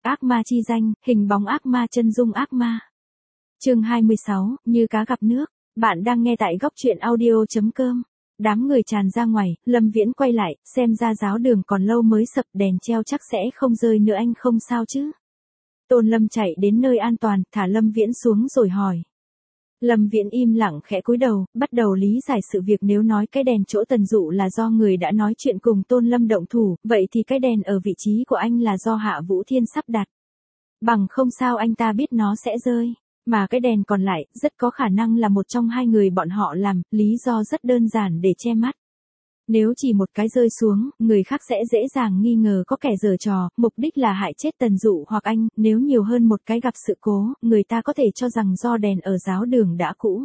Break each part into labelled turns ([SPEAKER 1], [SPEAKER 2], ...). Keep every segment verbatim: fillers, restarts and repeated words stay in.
[SPEAKER 1] ác ma chi danh, hình bóng ác ma chân dung ác ma. Chương hai mươi sáu, như cá gặp nước. Bạn đang nghe tại góc truyện audio chấm com. Đám người tràn ra ngoài, Lâm Viễn quay lại, xem ra giáo đường còn lâu mới sập, đèn treo chắc sẽ không rơi nữa, anh không sao chứ? Tôn Lâm chạy đến nơi an toàn, thả Lâm Viễn xuống rồi hỏi. Lâm Viễn im lặng khẽ cúi đầu, bắt đầu lý giải sự việc. Nếu nói cái đèn chỗ Tần Dụ là do người đã nói chuyện cùng Tôn Lâm động thủ, vậy thì cái đèn ở vị trí của anh là do Hạ Vũ Thiên sắp đặt. Bằng không sao anh ta biết nó sẽ rơi. Mà cái đèn còn lại, rất có khả năng là một trong hai người bọn họ làm, lý do rất đơn giản để che mắt. Nếu chỉ một cái rơi xuống, người khác sẽ dễ dàng nghi ngờ có kẻ giở trò, mục đích là hại chết Tần Dụ hoặc anh, nếu nhiều hơn một cái gặp sự cố, người ta có thể cho rằng do đèn ở giáo đường đã cũ.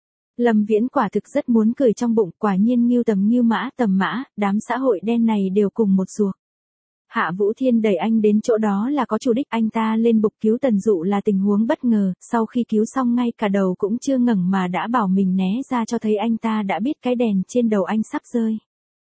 [SPEAKER 1] Lâm Viễn quả thực rất muốn cười trong bụng, quả nhiên Ngưu Tầm Ngưu Mã Tầm Mã, đám xã hội đen này đều cùng một ruột. Hạ Vũ Thiên đẩy anh đến chỗ đó là có chủ đích, anh ta lên bục cứu Tần Dụ là tình huống bất ngờ, sau khi cứu xong ngay cả đầu cũng chưa ngẩng mà đã bảo mình né ra, cho thấy anh ta đã biết cái đèn trên đầu anh sắp rơi.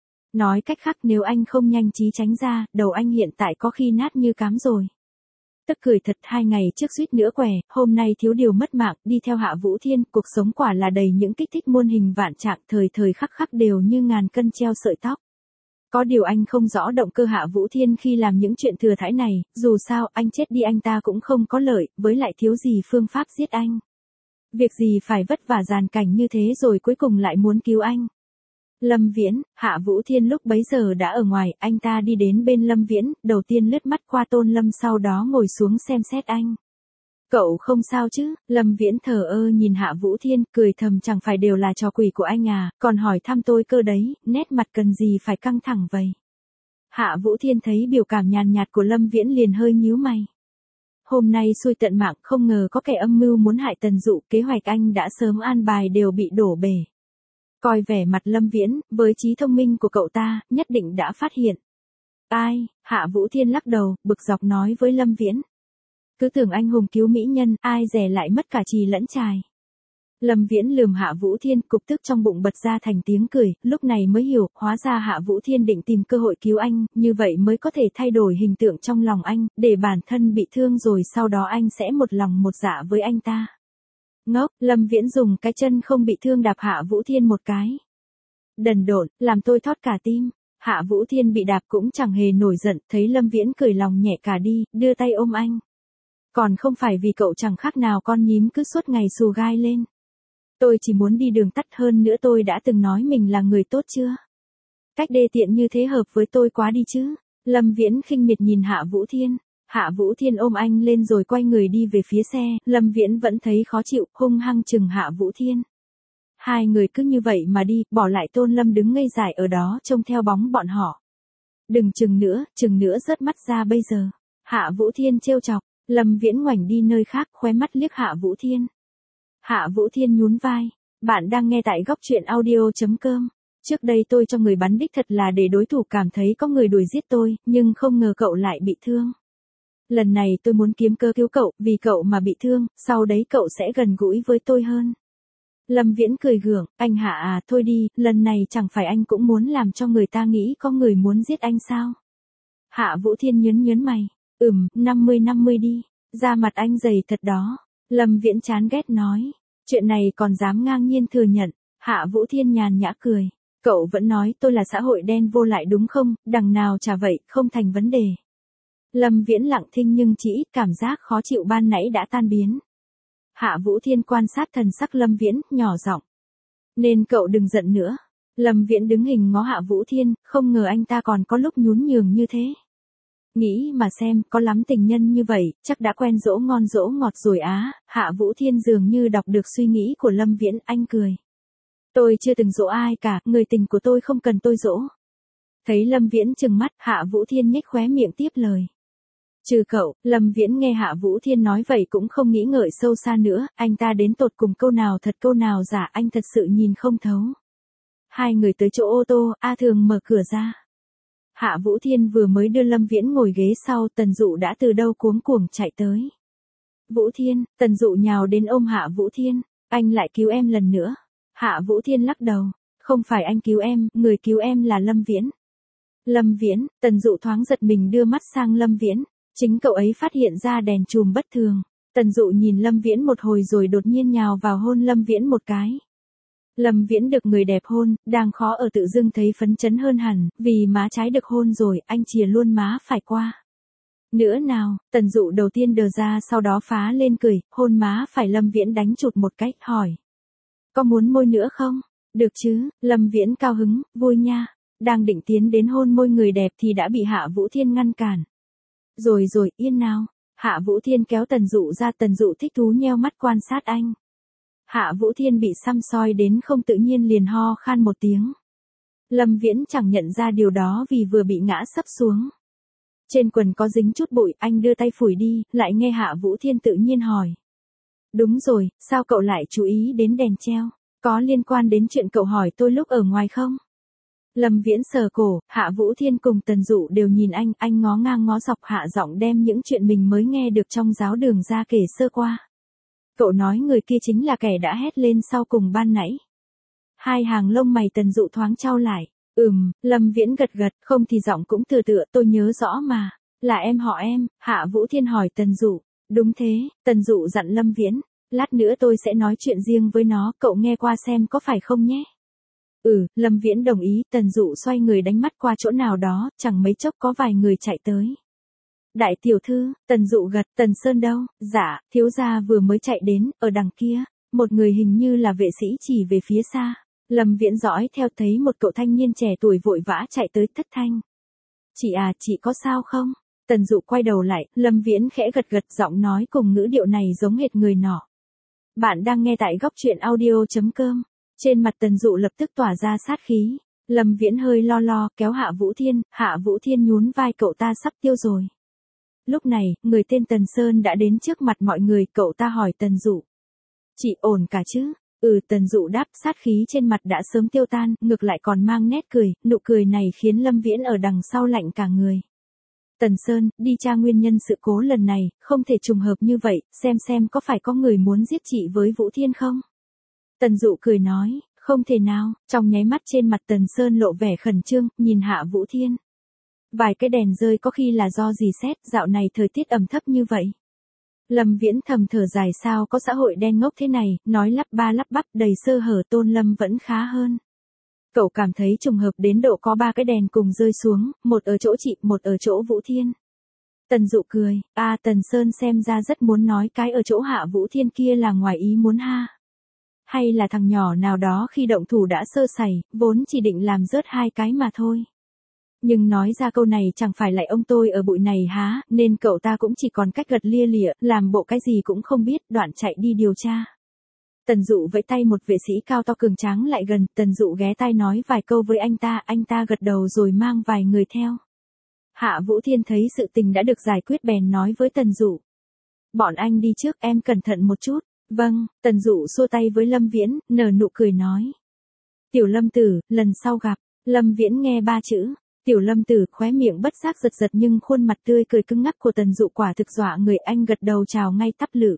[SPEAKER 1] Nói cách khác, nếu anh không nhanh trí tránh ra, đầu anh hiện tại có khi nát như cám rồi. Tức cười thật, hai ngày trước suýt nữa què, hôm nay thiếu điều mất mạng, đi theo Hạ Vũ Thiên, cuộc sống quả là đầy những kích thích muôn hình vạn trạng, thời thời khắc khắc đều như ngàn cân treo sợi tóc. Có điều anh không rõ động cơ Hạ Vũ Thiên khi làm những chuyện thừa thãi này, dù sao, anh chết đi anh ta cũng không có lợi, với lại thiếu gì phương pháp giết anh. Việc gì phải vất vả dàn cảnh như thế rồi cuối cùng lại muốn cứu anh. Lâm Viễn, Hạ Vũ Thiên lúc bấy giờ đã ở ngoài, anh ta đi đến bên Lâm Viễn, đầu tiên lướt mắt qua Tôn Lâm, sau đó ngồi xuống xem xét anh. Cậu không sao chứ? Lâm Viễn thờ ơ nhìn Hạ Vũ Thiên, cười thầm, chẳng phải đều là trò quỷ của anh à, còn hỏi thăm tôi cơ đấy, nét mặt cần gì phải căng thẳng vậy. Hạ Vũ Thiên thấy biểu cảm nhàn nhạt của Lâm Viễn liền hơi nhíu mày. Hôm nay xui tận mạng, không ngờ có kẻ âm mưu muốn hại Tần Dụ, kế hoạch anh đã sớm an bài đều bị đổ bể. Coi vẻ mặt Lâm Viễn, với trí thông minh của cậu ta, nhất định đã phát hiện. Ai? Hạ Vũ Thiên lắc đầu, bực dọc nói với Lâm Viễn. Cứ tưởng anh hùng cứu mỹ nhân, ai dè lại mất cả trì lẫn trài. Lâm Viễn lườm Hạ Vũ Thiên, cục tức trong bụng bật ra thành tiếng cười, lúc này mới hiểu, hóa ra Hạ Vũ Thiên định tìm cơ hội cứu anh, như vậy mới có thể thay đổi hình tượng trong lòng anh, để bản thân bị thương rồi sau đó anh sẽ một lòng một dạ với anh ta. Ngốc, Lâm Viễn dùng cái chân không bị thương đạp Hạ Vũ Thiên một cái. Đần độn, làm tôi thót cả tim. Hạ Vũ Thiên bị đạp cũng chẳng hề nổi giận, thấy Lâm Viễn cười lòng nhẹ cả đi, đưa tay ôm anh. Còn không phải vì cậu chẳng khác nào con nhím cứ suốt ngày xù gai lên. Tôi chỉ muốn đi đường tắt, hơn nữa tôi đã từng nói mình là người tốt chưa? Cách đê tiện như thế hợp với tôi quá đi chứ. Lâm Viễn khinh miệt nhìn Hạ Vũ Thiên. Hạ Vũ Thiên ôm anh lên rồi quay người đi về phía xe, Lâm Viễn vẫn thấy khó chịu, hung hăng chừng Hạ Vũ Thiên. Hai người cứ như vậy mà đi, bỏ lại Tôn Lâm đứng ngây dại ở đó trông theo bóng bọn họ. Đừng chừng nữa, chừng nữa rớt mắt ra bây giờ. Hạ Vũ Thiên trêu chọc, Lâm Viễn ngoảnh đi nơi khác, khóe mắt liếc Hạ Vũ Thiên. Hạ Vũ Thiên nhún vai, bạn đang nghe tại góc truyện audio chấm com. Trước đây tôi cho người bắn đích thật là để đối thủ cảm thấy có người đuổi giết tôi, nhưng không ngờ cậu lại bị thương. Lần này tôi muốn kiếm cơ cứu cậu, vì cậu mà bị thương, sau đấy cậu sẽ gần gũi với tôi hơn. Lâm Viễn cười gượng, anh Hạ à, thôi đi, lần này chẳng phải anh cũng muốn làm cho người ta nghĩ có người muốn giết anh sao? Hạ Vũ Thiên nhớn nhớn mày, ừm, năm mươi năm mươi đi, da mặt anh dày thật đó. Lâm Viễn chán ghét nói, chuyện này còn dám ngang nhiên thừa nhận. Hạ Vũ Thiên nhàn nhã cười, cậu vẫn nói tôi là xã hội đen vô lại đúng không, đằng nào chả vậy, không thành vấn đề. Lâm Viễn lặng thinh nhưng chỉ ít cảm giác khó chịu ban nãy đã tan biến. Hạ Vũ Thiên quan sát thần sắc Lâm Viễn, nhỏ giọng. Nên cậu đừng giận nữa. Lâm Viễn đứng hình ngó Hạ Vũ Thiên, không ngờ anh ta còn có lúc nhún nhường như thế. Nghĩ mà xem, có lắm tình nhân như vậy, chắc đã quen dỗ ngon dỗ ngọt rồi á. Hạ Vũ Thiên dường như đọc được suy nghĩ của Lâm Viễn, anh cười. Tôi chưa từng dỗ ai cả, người tình của tôi không cần tôi dỗ. Thấy Lâm Viễn trừng mắt, Hạ Vũ Thiên nhếch khóe miệng tiếp lời. Trừ cậu, Lâm Viễn nghe Hạ Vũ Thiên nói vậy cũng không nghĩ ngợi sâu xa nữa, anh ta đến tột cùng câu nào thật câu nào giả anh thật sự nhìn không thấu. Hai người tới chỗ ô tô, A Thường mở cửa ra. Hạ Vũ Thiên vừa mới đưa Lâm Viễn ngồi ghế sau, Tần Dụ đã từ đâu cuống cuồng chạy tới. Vũ Thiên, Tần Dụ nhào đến ôm Hạ Vũ Thiên, anh lại cứu em lần nữa. Hạ Vũ Thiên lắc đầu, không phải anh cứu em, người cứu em là Lâm Viễn. Lâm Viễn, Tần Dụ thoáng giật mình đưa mắt sang Lâm Viễn. Chính cậu ấy phát hiện ra đèn chùm bất thường. Tần Dụ nhìn Lâm Viễn một hồi rồi đột nhiên nhào vào hôn Lâm Viễn một cái. Lâm Viễn được người đẹp hôn, đang khó ở tự dưng thấy phấn chấn hơn hẳn, vì má trái được hôn rồi, anh chìa luôn má phải qua. Nữa nào, Tần Dụ đầu tiên đờ ra sau đó phá lên cười, hôn má phải Lâm Viễn đánh chụt một cách, hỏi. Có muốn môi nữa không? Được chứ, Lâm Viễn cao hứng, vui nha. Đang định tiến đến hôn môi người đẹp thì đã bị Hạ Vũ Thiên ngăn cản. Rồi rồi, yên nào. Hạ Vũ Thiên kéo Tần Dụ ra, Tần Dụ thích thú nheo mắt quan sát anh. Hạ Vũ Thiên bị săm soi đến không tự nhiên liền ho khan một tiếng. Lâm Viễn chẳng nhận ra điều đó vì vừa bị ngã sấp xuống. Trên quần có dính chút bụi, anh đưa tay phủi đi, lại nghe Hạ Vũ Thiên tự nhiên hỏi. Đúng rồi, sao cậu lại chú ý đến đèn treo? Có liên quan đến chuyện cậu hỏi tôi lúc ở ngoài không? Lâm Viễn sờ cổ, Hạ Vũ Thiên cùng Tần Dụ đều nhìn anh, anh ngó ngang ngó dọc hạ giọng đem những chuyện mình mới nghe được trong giáo đường ra kể sơ qua. Cậu nói người kia chính là kẻ đã hét lên sau cùng ban nãy. Hai hàng lông mày Tần Dụ thoáng chau lại. Ừm, Lâm Viễn gật gật, không thì giọng cũng tựa tựa, tôi nhớ rõ mà. Là em họ em, Hạ Vũ Thiên hỏi Tần Dụ. Đúng thế, Tần Dụ dặn Lâm Viễn. Lát nữa tôi sẽ nói chuyện riêng với nó, cậu nghe qua xem có phải không nhé. Ừ, Lâm Viễn đồng ý, Tần Dụ xoay người đánh mắt qua chỗ nào đó, chẳng mấy chốc có vài người chạy tới. Đại tiểu thư, Tần Dụ gật, Tần Sơn đâu? Dạ, thiếu gia vừa mới chạy đến, ở đằng kia, một người hình như là vệ sĩ chỉ về phía xa. Lâm Viễn dõi theo thấy một cậu thanh niên trẻ tuổi vội vã chạy tới thất thanh. Chị à, chị có sao không? Tần Dụ quay đầu lại, Lâm Viễn khẽ gật gật, giọng nói cùng ngữ điệu này giống hệt người nọ. Bạn đang nghe tại góc truyện audio chấm com. Trên mặt Tần Dụ lập tức tỏa ra sát khí. Lâm Viễn hơi lo lo, kéo Hạ Vũ Thiên, Hạ Vũ Thiên nhún vai, cậu ta sắp tiêu rồi. Lúc này, người tên Tần Sơn đã đến trước mặt mọi người, cậu ta hỏi Tần Dụ. Chị ổn cả chứ? Ừ, Tần Dụ đáp, sát khí trên mặt đã sớm tiêu tan, ngược lại còn mang nét cười, nụ cười này khiến Lâm Viễn ở đằng sau lạnh cả người. Tần Sơn, đi tra nguyên nhân sự cố lần này, không thể trùng hợp như vậy, xem xem có phải có người muốn giết chị với Vũ Thiên không? Tần Dụ cười nói, không thể nào, trong nháy mắt trên mặt Tần Sơn lộ vẻ khẩn trương, nhìn Hạ Vũ Thiên. Vài cái đèn rơi có khi là do gì xét, dạo này thời tiết ẩm thấp như vậy. Lâm Viễn thầm thở dài, sao có xã hội đen ngốc thế này, nói lắp ba lắp bắp đầy sơ hở, Tôn Lâm vẫn khá hơn. Cậu cảm thấy trùng hợp đến độ có ba cái đèn cùng rơi xuống, một ở chỗ chị, một ở chỗ Vũ Thiên. Tần Dụ cười, à Tần Sơn xem ra rất muốn nói cái ở chỗ Hạ Vũ Thiên kia là ngoài ý muốn ha. Hay là thằng nhỏ nào đó khi động thủ đã sơ sẩy, vốn chỉ định làm rớt hai cái mà thôi. Nhưng nói ra câu này chẳng phải lại ông tôi ở bụi này há, nên cậu ta cũng chỉ còn cách gật lia lịa, làm bộ cái gì cũng không biết, đoạn chạy đi điều tra. Tần Dụ vẫy tay, một vệ sĩ cao to cường tráng lại gần, Tần Dụ ghé tai nói vài câu với anh ta, anh ta gật đầu rồi mang vài người theo. Hạ Vũ Thiên thấy sự tình đã được giải quyết bèn nói với Tần Dụ. Bọn anh đi trước, em cẩn thận một chút. Vâng, Tần Dụ xua tay với Lâm Viễn, nở nụ cười nói. Tiểu Lâm tử, lần sau gặp. Lâm Viễn nghe ba chữ. Tiểu Lâm tử khóe miệng bất giác giật giật nhưng khuôn mặt tươi cười cứng ngắc của Tần Dụ quả thực dọa người, anh gật đầu chào ngay tắp lự.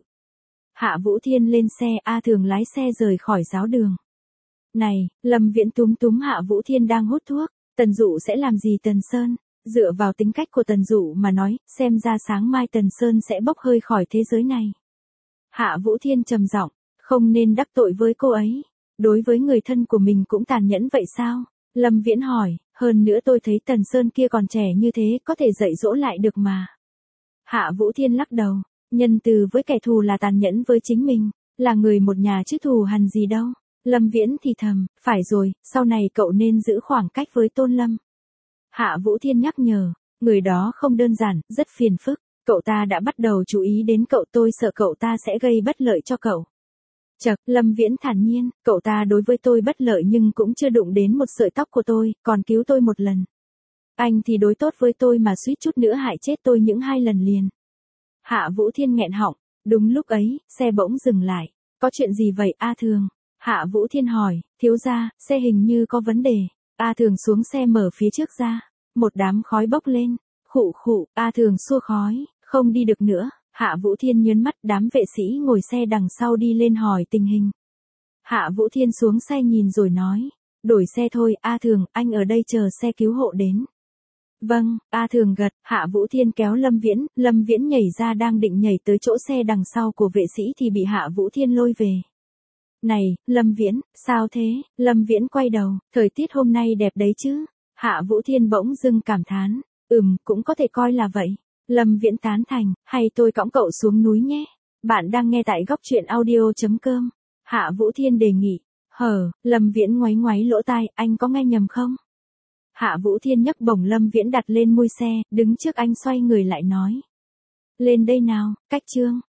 [SPEAKER 1] Hạ Vũ Thiên lên xe, A Thường lái xe rời khỏi giáo đường. Này, Lâm Viễn túm túm Hạ Vũ Thiên đang hút thuốc, Tần Dụ sẽ làm gì Tần Sơn? Dựa vào tính cách của Tần Dụ mà nói, xem ra sáng mai Tần Sơn sẽ bốc hơi khỏi thế giới này. Hạ Vũ Thiên trầm giọng, không nên đắc tội với cô ấy. Đối với người thân của mình cũng tàn nhẫn vậy sao? Lâm Viễn hỏi, hơn nữa tôi thấy Tần Sơn kia còn trẻ như thế, có thể dạy dỗ lại được mà. Hạ Vũ Thiên lắc đầu, nhân từ với kẻ thù là tàn nhẫn với chính mình, là người một nhà chứ thù hằn gì đâu. Lâm Viễn thì thầm, phải rồi, sau này cậu nên giữ khoảng cách với Tôn Lâm. Hạ Vũ Thiên nhắc nhở, người đó không đơn giản, rất phiền phức. Cậu ta đã bắt đầu chú ý đến cậu, tôi sợ cậu ta sẽ gây bất lợi cho cậu. Chậc, Lâm Viễn thản nhiên, cậu ta đối với tôi bất lợi nhưng cũng chưa đụng đến một sợi tóc của tôi, còn cứu tôi một lần. Anh thì đối tốt với tôi mà suýt chút nữa hại chết tôi những hai lần liền. Hạ Vũ Thiên nghẹn họng, đúng lúc ấy, xe bỗng dừng lại. Có chuyện gì vậy A Thường? Hạ Vũ Thiên hỏi, thiếu gia, xe hình như có vấn đề. A Thường xuống xe mở phía trước ra, một đám khói bốc lên. Khụ khụ, A Thường xua khói, không đi được nữa. Hạ Vũ Thiên nhớn mắt, đám vệ sĩ ngồi xe đằng sau đi lên hỏi tình hình. Hạ Vũ Thiên xuống xe nhìn rồi nói, đổi xe thôi, A Thường, anh ở đây chờ xe cứu hộ đến. Vâng, A Thường gật, Hạ Vũ Thiên kéo Lâm Viễn, Lâm Viễn nhảy ra đang định nhảy tới chỗ xe đằng sau của vệ sĩ thì bị Hạ Vũ Thiên lôi về. Này, Lâm Viễn, sao thế? Lâm Viễn quay đầu, thời tiết hôm nay đẹp đấy chứ? Hạ Vũ Thiên bỗng dưng cảm thán, ừm, cũng có thể coi là vậy. Lâm Viễn tán thành, hay tôi cõng cậu xuống núi nhé. Bạn đang nghe tại góc truyện audio.com. Hạ Vũ Thiên đề nghị, hờ, Lâm Viễn ngoáy ngoáy lỗ tai, anh có nghe nhầm không? Hạ Vũ Thiên nhấc bổng Lâm Viễn đặt lên mui xe, đứng trước anh xoay người lại nói. Lên đây nào, Cách Trương.